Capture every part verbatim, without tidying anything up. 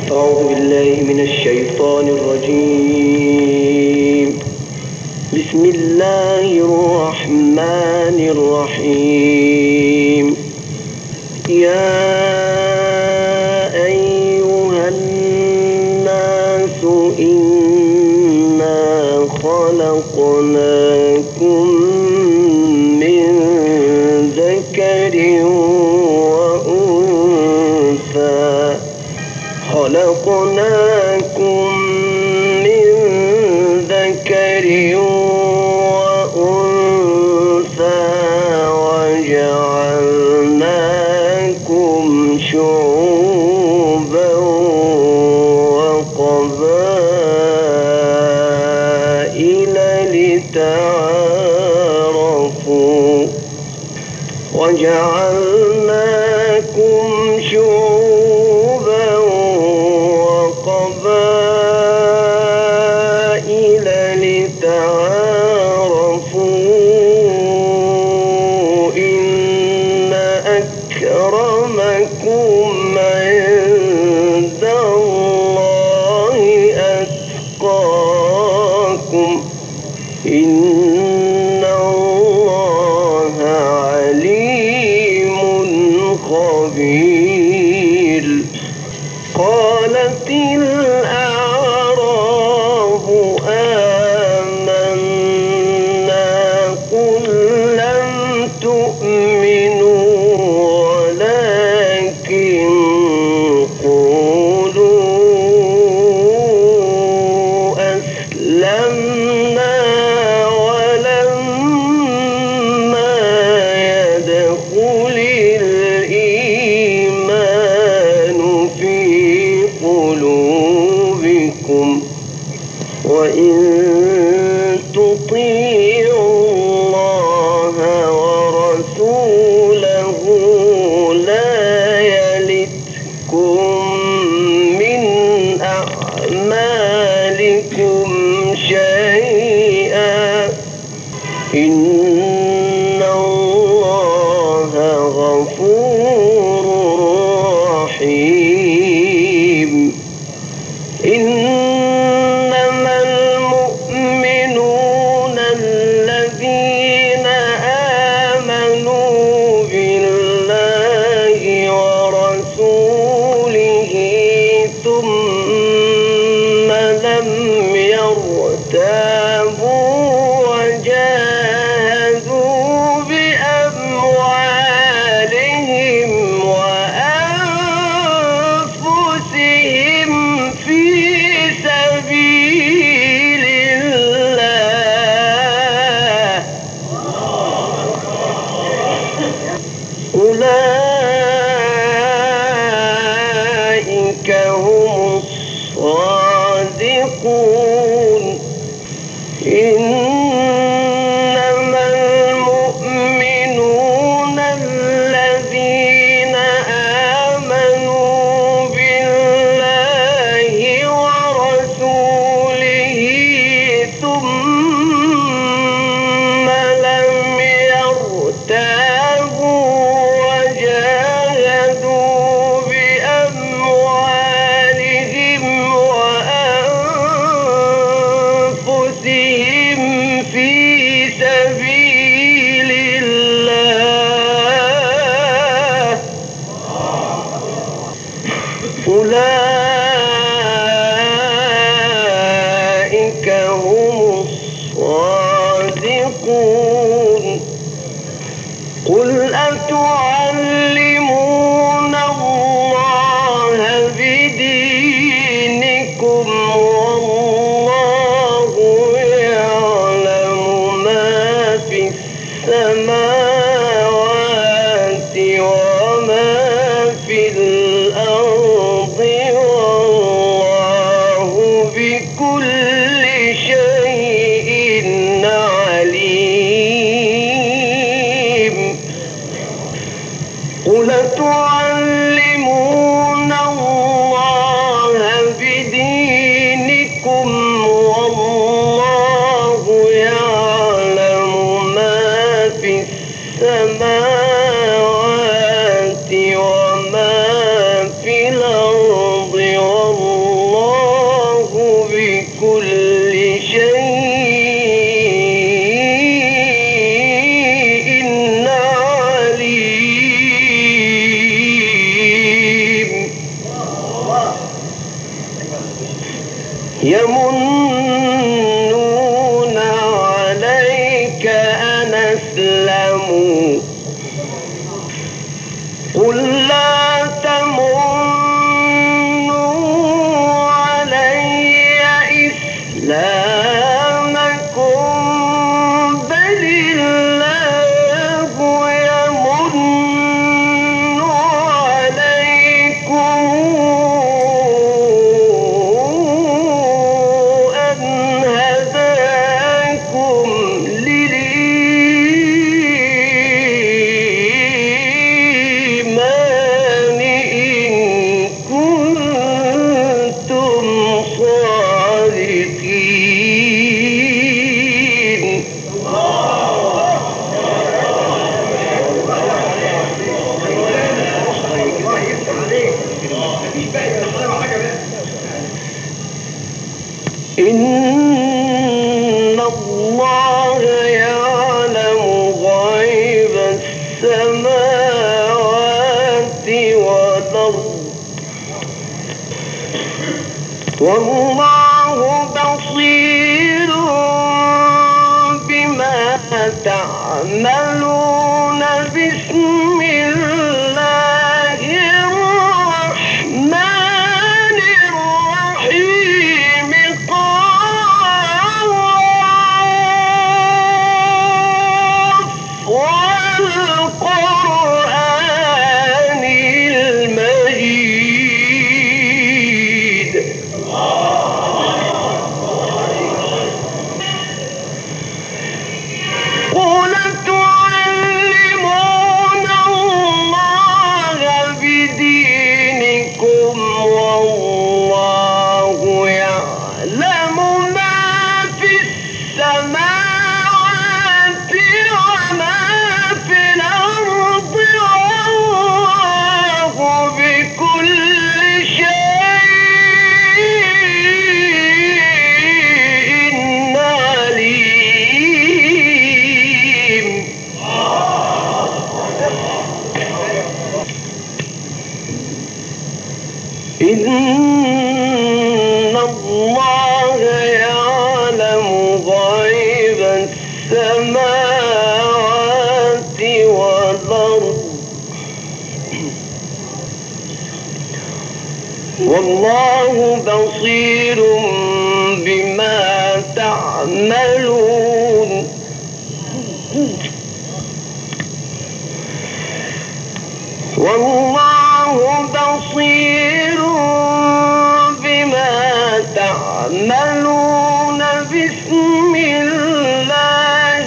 أعوذ بالله من الشيطان الرجيم. بسم الله الرحمن الرحيم. يا أيها الناس إنا خلقناكم من ذكر وأنثى خلقناكم من ذكر وأنثى وجعلناكم شعوبا وقبائل لتعارفوا وجعلناكم شعوبا وقبائل لتعارفوا إن أكرمكم عند الله أتقاكم إن الله عليم خبير. قالت الأعراب آمنا قل لم تؤمنوا ولكن قولوا أسلمنا ولما يدخل الإيمان في قلوبكم وإن تطيعوا الله ورسوله لا يلتكم من أعمالكم شيئا إن الله غفور رحيم. إنما المؤمنون الذين آمنوا بالله ورسوله ثم لم يرتابوا وجاهدوا بأموالهم وأنفسهم في سبيل الله أولئك هم الصادقون. إنما المؤمنون الذين آمنوا بالله ورسوله ثم لم يرتابوا وجاهدوا بأموالهم وأنفسهم في سبيل الله أولئك هم الصادقون. قل أتعلمون الله بدينكم والله يعلم ما في السماوات وما في الأرض والله بكل شيء عليم. قل تعلمون الله بدينكم والله يعلم ما في السماوات وما في الأرض والله قل لا تمنوا علي إسلامكم بل الله يمن عليكم أن هداكم للإيمان إن كنتم صادقين. إن الله يعلم غيب السماوات والأرض والله بصير بما تعملون. بسم الله الرحمن الرحيم. قاف والقرآن المجيد. قل تعلمون الله بدينكم والله يعلم ما في السماوات وما في الأرض والله بكل شيء عليم. إن الله يعلم غيب السماوات والأرض والله بصير بما تعملون. والله بصير بما تعملون. بسم الله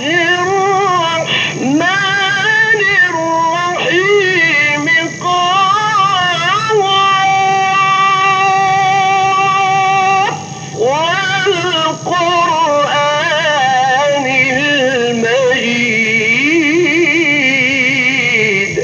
الرحمن الرحيم. قاف والقرآن المجيد.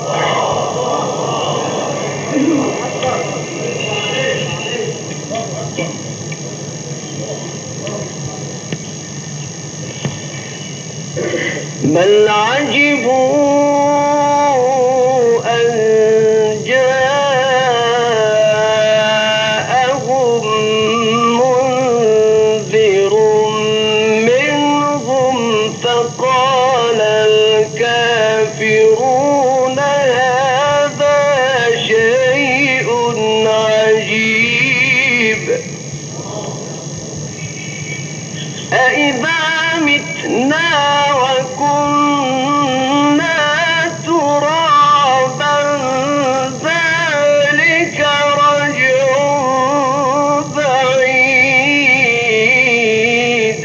بل عجبوا أن جاءهم منذر منهم فقال الكافرون هذا شيء عجيب. أإذا متنا وكنا ترابا ذلك رجع بعيد.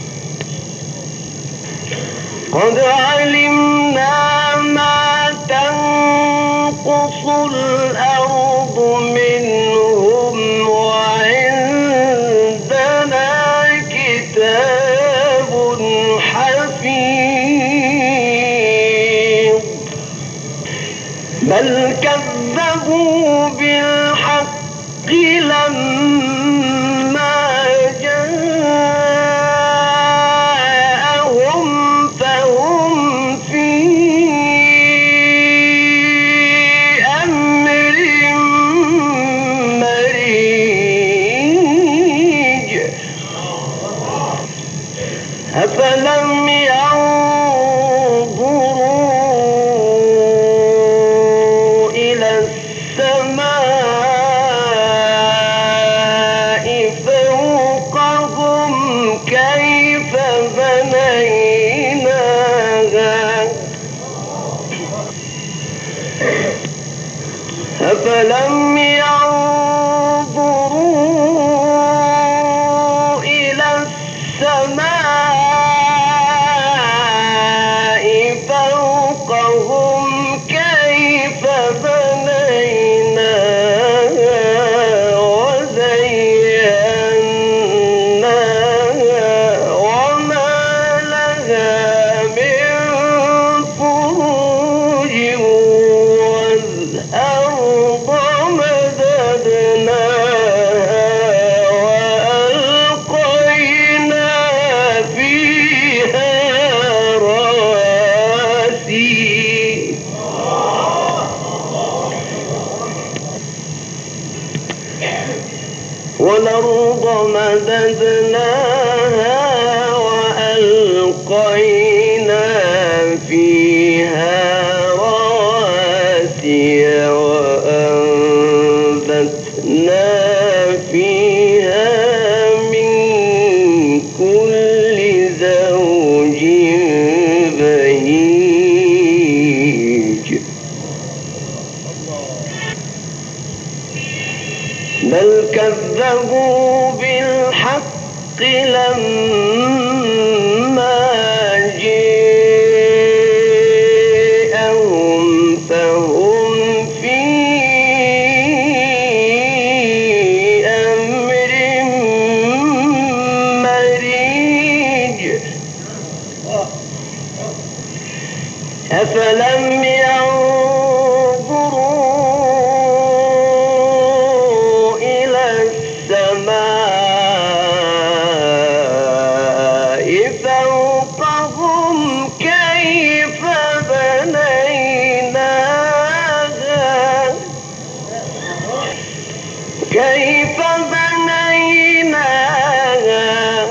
قد علمنا ما تنقص الأرض منهم وعندنا كتاب حفيظ. بل كذبوا بالحق لما جاءهم فهم في أمر مريج. أفلم ينظروا أفلم ينظروا إلى السماء فوقهم كيف بنيناها وزيناها وما لها من فروج والأرض مددناها وألقينا فيها رواسي والأرض مددناها وألقينا فيها رواسي وأنبتنا فيها من كل زوج بهيج بل كذبوا بالحق لما جاءهم فهم في أمر مريج أفلم ينظروا إلى السماء فوقهم كيف بنيناها كيف بنيناها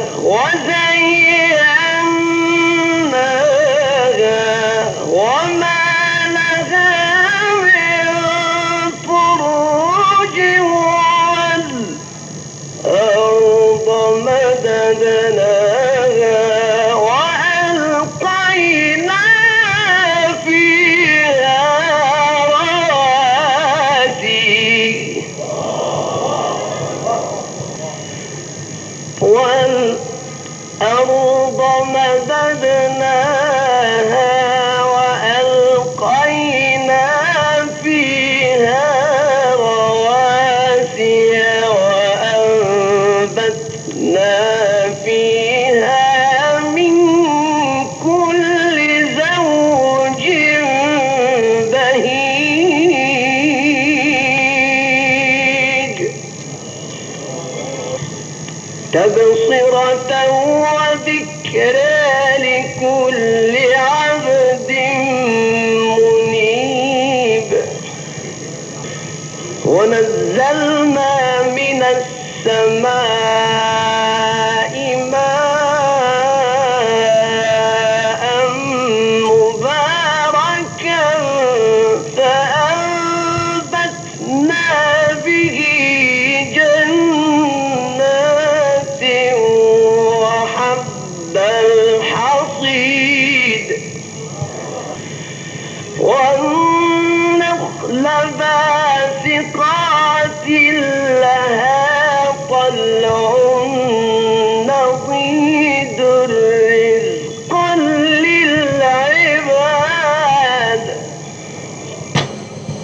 وزيناها وما لها من فروج والأرض مددناها وألقينا فيها رواسي والأرض مددناها وألقينا فيها رواسي وأنبتنا فيها من كل زوج بهيج تبصرة وذكرى لكل عبد منيب ونزلنا من السماء